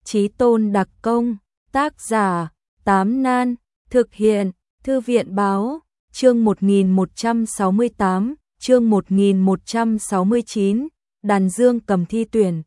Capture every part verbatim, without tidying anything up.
Chí tôn đặc công, tác giả, Tám Nan, thực hiện, Thư viện báo, chương một nghìn một trăm sáu mươi tám, chương một nghìn một trăm sáu mươi chín, đàn dương cầm thi tuyển.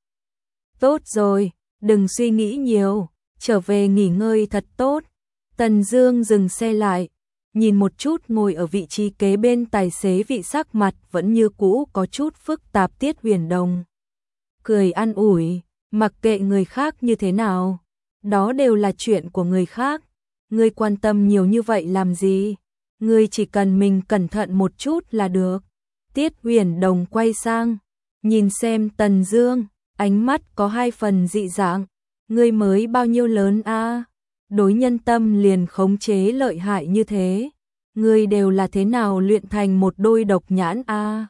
Tốt rồi, đừng suy nghĩ nhiều, trở về nghỉ ngơi thật tốt. Tần Dương dừng xe lại, nhìn một chút ngồi ở vị trí kế bên tài xế vị sắc mặt vẫn như cũ có chút phức tạp Tiết Huyền Đồng. Cười an ủi, mặc kệ người khác như thế nào, đó đều là chuyện của người khác, ngươi quan tâm nhiều như vậy làm gì, ngươi chỉ cần mình cẩn thận một chút là được. Tiết Huyền Đồng quay sang, nhìn xem Tần Dương, ánh mắt có hai phần dị dạng, ngươi mới bao nhiêu lớn a? Đối nhân tâm liền khống chế lợi hại như thế, ngươi đều là thế nào luyện thành một đôi độc nhãn a?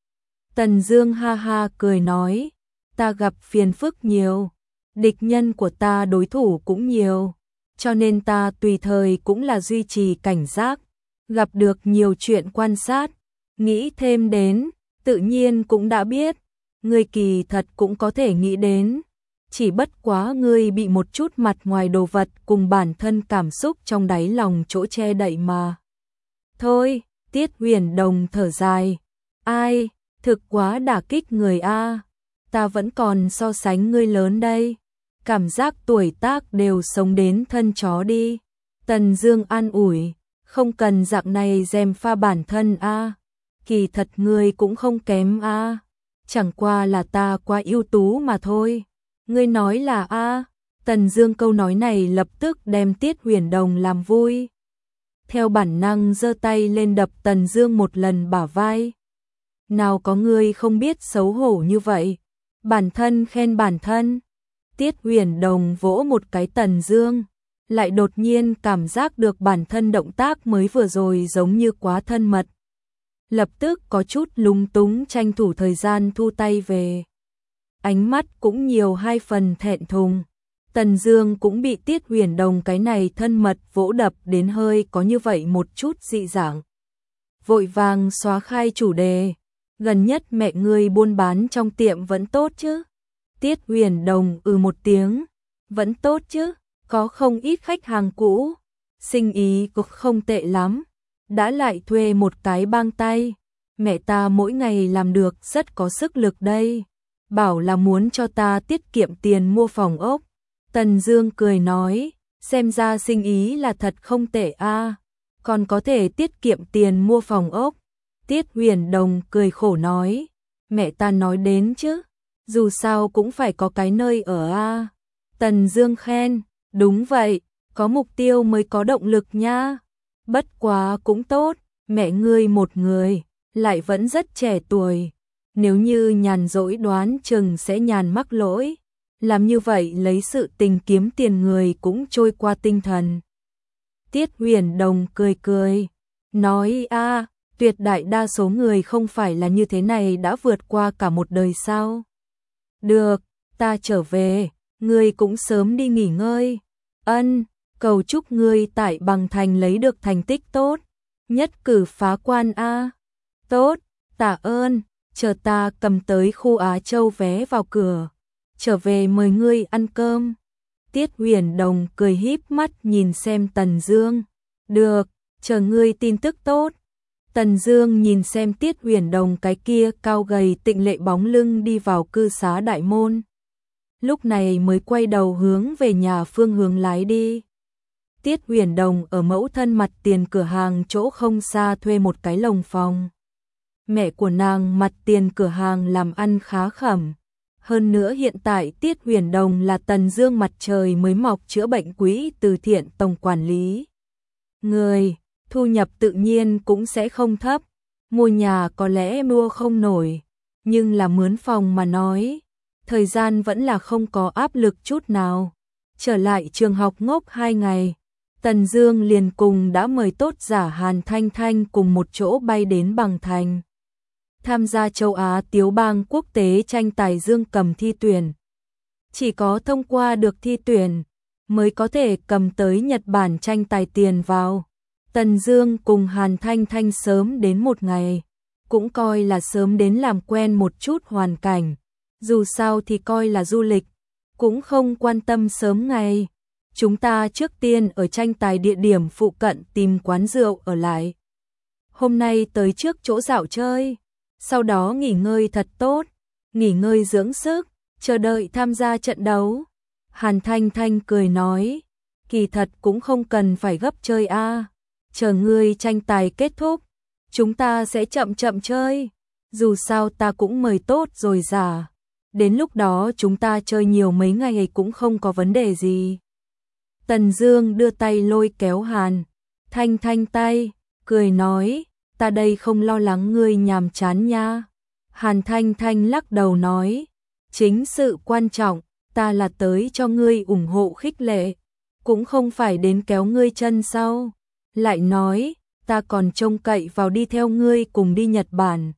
Tần Dương ha ha cười nói, ta gặp phiền phức nhiều, địch nhân của ta đối thủ cũng nhiều, cho nên ta tùy thời cũng là duy trì cảnh giác, gặp được nhiều chuyện quan sát, nghĩ thêm đến, tự nhiên cũng đã biết, ngươi kỳ thật cũng có thể nghĩ đến, chỉ bất quá ngươi bị một chút mặt ngoài đồ vật cùng bản thân cảm xúc trong đáy lòng chỗ che đậy mà. Thôi, Tiết Huyền Đồng thở dài, ai, thực quá đả kích người a, ta vẫn còn so sánh ngươi lớn đây, cảm giác tuổi tác đều sống đến thân chó đi. Tần Dương an ủi, không cần dạng này dèm pha bản thân a, kỳ thật ngươi cũng không kém a, chẳng qua là ta quá ưu tú mà thôi. Ngươi nói là a? Tần Dương câu nói này lập tức đem Tiết Huyền Đồng làm vui. Theo bản năng giơ tay lên đập Tần Dương một lần bả vai. Nào có ngươi không biết xấu hổ như vậy, bản thân khen bản thân. Tiết Huyền Đồng vỗ một cái Tần Dương, lại đột nhiên cảm giác được bản thân động tác mới vừa rồi giống như quá thân mật. Lập tức có chút lúng túng tranh thủ thời gian thu tay về. Ánh mắt cũng nhiều hai phần thẹn thùng. Tần Dương cũng bị Tiết Huyền Đồng cái này thân mật vỗ đập đến hơi có như vậy một chút dị dạng. Vội vàng xóa khai chủ đề, gần nhất mẹ ngươi buôn bán trong tiệm vẫn tốt chứ? Tiết Huyền Đồng ừ một tiếng, vẫn tốt chứ, có không ít khách hàng cũ, sinh ý cũng không tệ lắm, đã lại thuê một cái bang tay, mẹ ta mỗi ngày làm được rất có sức lực đây. Bảo là muốn cho ta tiết kiệm tiền mua phòng ốc. Tần Dương cười nói, xem ra sinh ý là thật không tệ a, còn có thể tiết kiệm tiền mua phòng ốc. Tiết Huyền Đồng cười khổ nói, mẹ ta nói đến chứ, dù sao cũng phải có cái nơi ở a. Tần Dương khen, đúng vậy, có mục tiêu mới có động lực nha. Bất quá cũng tốt, mẹ ngươi một người, lại vẫn rất trẻ tuổi. Nếu như nhàn rỗi đoán chừng sẽ nhàn mắc lỗi, làm như vậy lấy sự tình kiếm tiền người cũng trôi qua tinh thần. Tiết Huyền Đồng cười cười, nói a, tuyệt đại đa số người không phải là như thế này đã vượt qua cả một đời sao? Được, ta trở về, ngươi cũng sớm đi nghỉ ngơi. Ân, cầu chúc ngươi tại Bằng Thành lấy được thành tích tốt, nhất cử phá quan a. Tốt, tạ ơn. Chờ ta cầm tới khu Á Châu vé vào cửa, trở về mời ngươi ăn cơm. Tiết Huyền Đồng cười híp mắt nhìn xem Tần Dương. Được, chờ ngươi tin tức tốt. Tần Dương nhìn xem Tiết Huyền Đồng cái kia cao gầy tịnh lệ bóng lưng đi vào cư xá đại môn. Lúc này mới quay đầu hướng về nhà phương hướng lái đi. Tiết Huyền Đồng ở mẫu thân mặt tiền cửa hàng chỗ không xa thuê một cái lồng phòng. Mẹ của nàng mặt tiền cửa hàng làm ăn khá khẩm. Hơn nữa hiện tại Tiết Huyền Đồng là Tần Dương mặt trời mới mọc chữa bệnh quỹ từ thiện tổng quản lý. Người, thu nhập tự nhiên cũng sẽ không thấp. Mua nhà có lẽ mua không nổi, nhưng là mướn phòng mà nói, thời gian vẫn là không có áp lực chút nào. Trở lại trường học ngốc hai ngày, Tần Dương liền cùng đã mời tốt giả Hàn Thanh Thanh cùng một chỗ bay đến Bằng Thành. Tham gia châu Á Tiếu Bang quốc tế tranh tài dương cầm thi tuyển. Chỉ có thông qua được thi tuyển mới có thể cầm tới Nhật Bản tranh tài tiền vào. Tần Dương cùng Hàn Thanh Thanh sớm đến một ngày, cũng coi là sớm đến làm quen một chút hoàn cảnh, dù sao thì coi là du lịch. cũng không quan tâm sớm ngày. Chúng ta trước tiên ở tranh tài địa điểm phụ cận tìm quán rượu ở lại. Hôm nay tới trước chỗ dạo chơi, sau đó nghỉ ngơi thật tốt, nghỉ ngơi dưỡng sức, chờ đợi tham gia trận đấu. Hàn Thanh Thanh cười nói, kỳ thật cũng không cần phải gấp chơi a, chờ ngươi tranh tài kết thúc, chúng ta sẽ chậm chậm chơi, dù sao ta cũng mời tốt rồi giả. Đến lúc đó chúng ta chơi nhiều mấy ngày cũng không có vấn đề gì. Tần Dương đưa tay lôi kéo Hàn Thanh Thanh tay, cười nói, ta đây không lo lắng ngươi nhàm chán nha. Hàn Thanh Thanh lắc đầu nói, chính sự quan trọng, ta là tới cho ngươi ủng hộ khích lệ, cũng không phải đến kéo ngươi chân sau. Lại nói, ta còn trông cậy vào đi theo ngươi cùng đi Nhật Bản,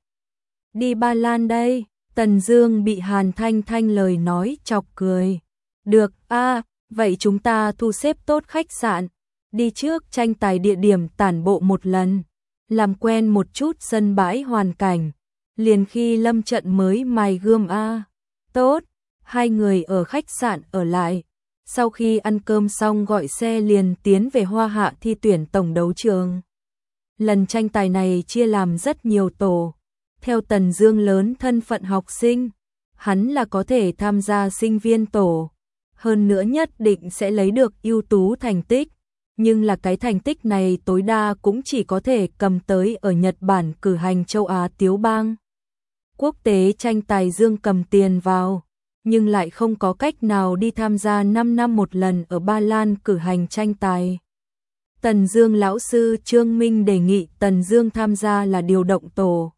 đi Ba Lan đây. Tần Dương bị Hàn Thanh Thanh lời nói chọc cười. Được a, à, vậy chúng ta thu xếp tốt khách sạn, đi trước tranh tài địa điểm tản bộ một lần, làm quen một chút sân bãi hoàn cảnh, liền khi lâm trận mới mài gươm a. À. Tốt, hai người ở khách sạn ở lại, sau khi ăn cơm xong gọi xe liền tiến về Hoa Hạ thi tuyển tổng đấu trường. Lần tranh tài này chia làm rất nhiều tổ. Theo Tần Dương lớn thân phận học sinh, hắn là có thể tham gia sinh viên tổ, hơn nữa nhất định sẽ lấy được ưu tú thành tích, nhưng là cái thành tích này tối đa cũng chỉ có thể cầm tới ở Nhật Bản cử hành châu Á Tiếu Bang quốc tế tranh tài dương cầm tiền vào, nhưng lại không có cách nào đi tham gia năm năm một lần ở Ba Lan cử hành tranh tài. Tần Dương lão sư Trương Minh đề nghị Tần Dương tham gia là điều động tổ.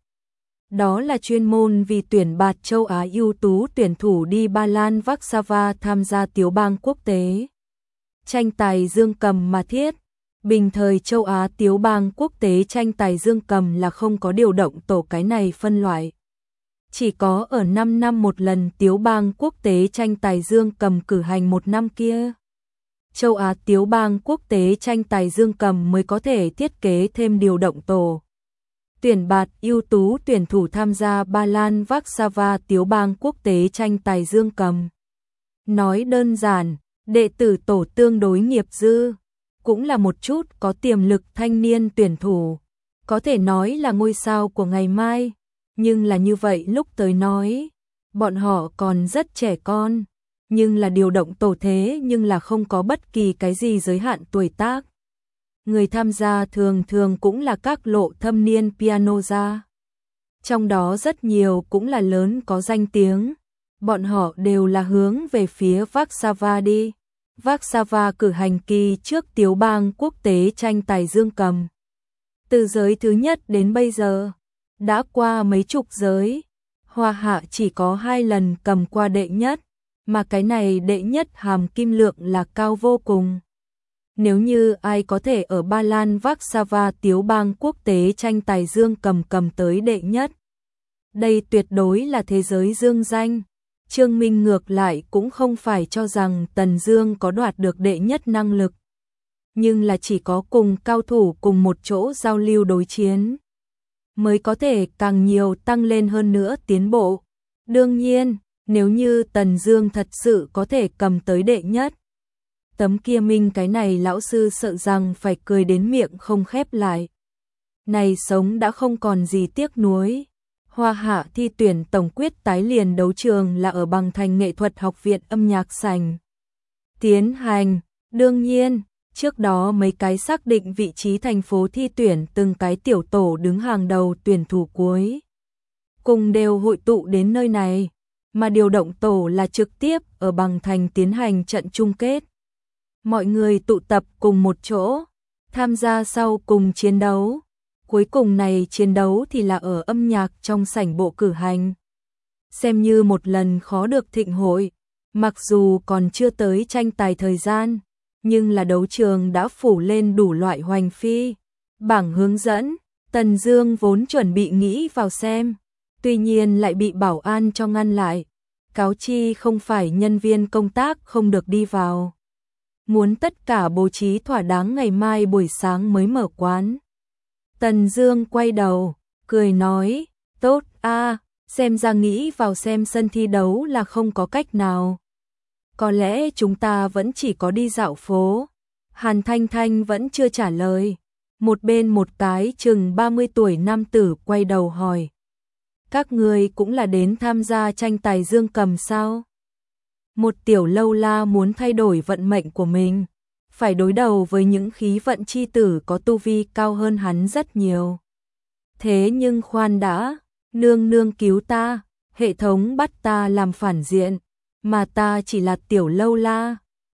Đó là chuyên môn vì tuyển bạt châu Á ưu tú tuyển thủ đi Ba Lan Warsaw tham gia Tiếu Bang quốc tế tranh tài dương cầm mà thiết. Bình thời châu Á Tiếu Bang quốc tế tranh tài dương cầm là không có điều động tổ cái này phân loại. Chỉ có ở năm năm một lần Tiếu Bang quốc tế tranh tài dương cầm cử hành một năm kia, châu Á Tiếu Bang quốc tế tranh tài dương cầm mới có thể thiết kế thêm điều động tổ. Tuyển bạt ưu tú tuyển thủ tham gia Ba Lan Warsaw Tiếu Bang quốc tế tranh tài dương cầm. Nói đơn giản, đệ tử tổ tương đối nghiệp dư, cũng là một chút có tiềm lực thanh niên tuyển thủ, có thể nói là ngôi sao của ngày mai, nhưng là như vậy lúc tới nói, bọn họ còn rất trẻ con, nhưng là điều động tổ thế nhưng là không có bất kỳ cái gì giới hạn tuổi tác. Người tham gia thường thường cũng là các lộ thâm niên piano gia. Trong đó rất nhiều cũng là lớn có danh tiếng. Bọn họ đều là hướng về phía Warsaw đi. Warsaw cử hành kỳ trước Tiếu Bang quốc tế tranh tài dương cầm. Từ giới thứ nhất đến bây giờ, đã qua mấy chục giới. Hoa Hạ chỉ có hai lần cầm qua đệ nhất, mà cái này đệ nhất hàm kim lượng là cao vô cùng. Nếu như ai có thể ở Ba Lan Warsaw Tiếu Bang quốc tế tranh tài dương cầm cầm tới đệ nhất, đây tuyệt đối là thế giới dương danh. Trương Minh ngược lại cũng không phải cho rằng Tần Dương có đoạt được đệ nhất năng lực, nhưng là chỉ có cùng cao thủ cùng một chỗ giao lưu đối chiến, mới có thể càng nhiều tăng lên hơn nữa tiến bộ. Đương nhiên, nếu như Tần Dương thật sự có thể cầm tới đệ nhất, tấm kia Minh cái này lão sư sợ rằng phải cười đến miệng không khép lại. Này sống đã không còn gì tiếc nuối. Hoa Hạ thi tuyển tổng quyết tái liền đấu trường là ở Bằng Thành Nghệ thuật học viện âm nhạc sảnh tiến hành. Đương nhiên, trước đó mấy cái xác định vị trí thành phố thi tuyển từng cái tiểu tổ đứng hàng đầu tuyển thủ cuối cùng đều hội tụ đến nơi này, mà điều động tổ là trực tiếp ở Bằng Thành tiến hành trận chung kết. Mọi người tụ tập cùng một chỗ, tham gia sau cùng chiến đấu. Cuối cùng này chiến đấu thì là ở âm nhạc trong sảnh bộ cử hành. Xem như một lần khó được thịnh hội, mặc dù còn chưa tới tranh tài thời gian, nhưng là đấu trường đã phủ lên đủ loại hoành phi. Bảng hướng dẫn, Tần Dương vốn chuẩn bị nghĩ vào xem, tuy nhiên lại bị bảo an cho ngăn lại. Cáo chi không phải nhân viên công tác không được đi vào. Muốn tất cả bố trí thỏa đáng ngày mai buổi sáng mới mở quán. Tần Dương quay đầu, cười nói, tốt a, à, xem ra nghĩ vào xem sân thi đấu là không có cách nào. Có lẽ chúng ta vẫn chỉ có đi dạo phố. Hàn Thanh Thanh vẫn chưa trả lời. Một bên một cái chừng ba mươi tuổi nam tử quay đầu hỏi. Các người cũng là đến tham gia tranh tài dương cầm sao? Một tiểu lâu la muốn thay đổi vận mệnh của mình, phải đối đầu với những khí vận chi tử có tu vi cao hơn hắn rất nhiều. Thế nhưng khoan đã, nương nương cứu ta, hệ thống bắt ta làm phản diện, mà ta chỉ là tiểu lâu la.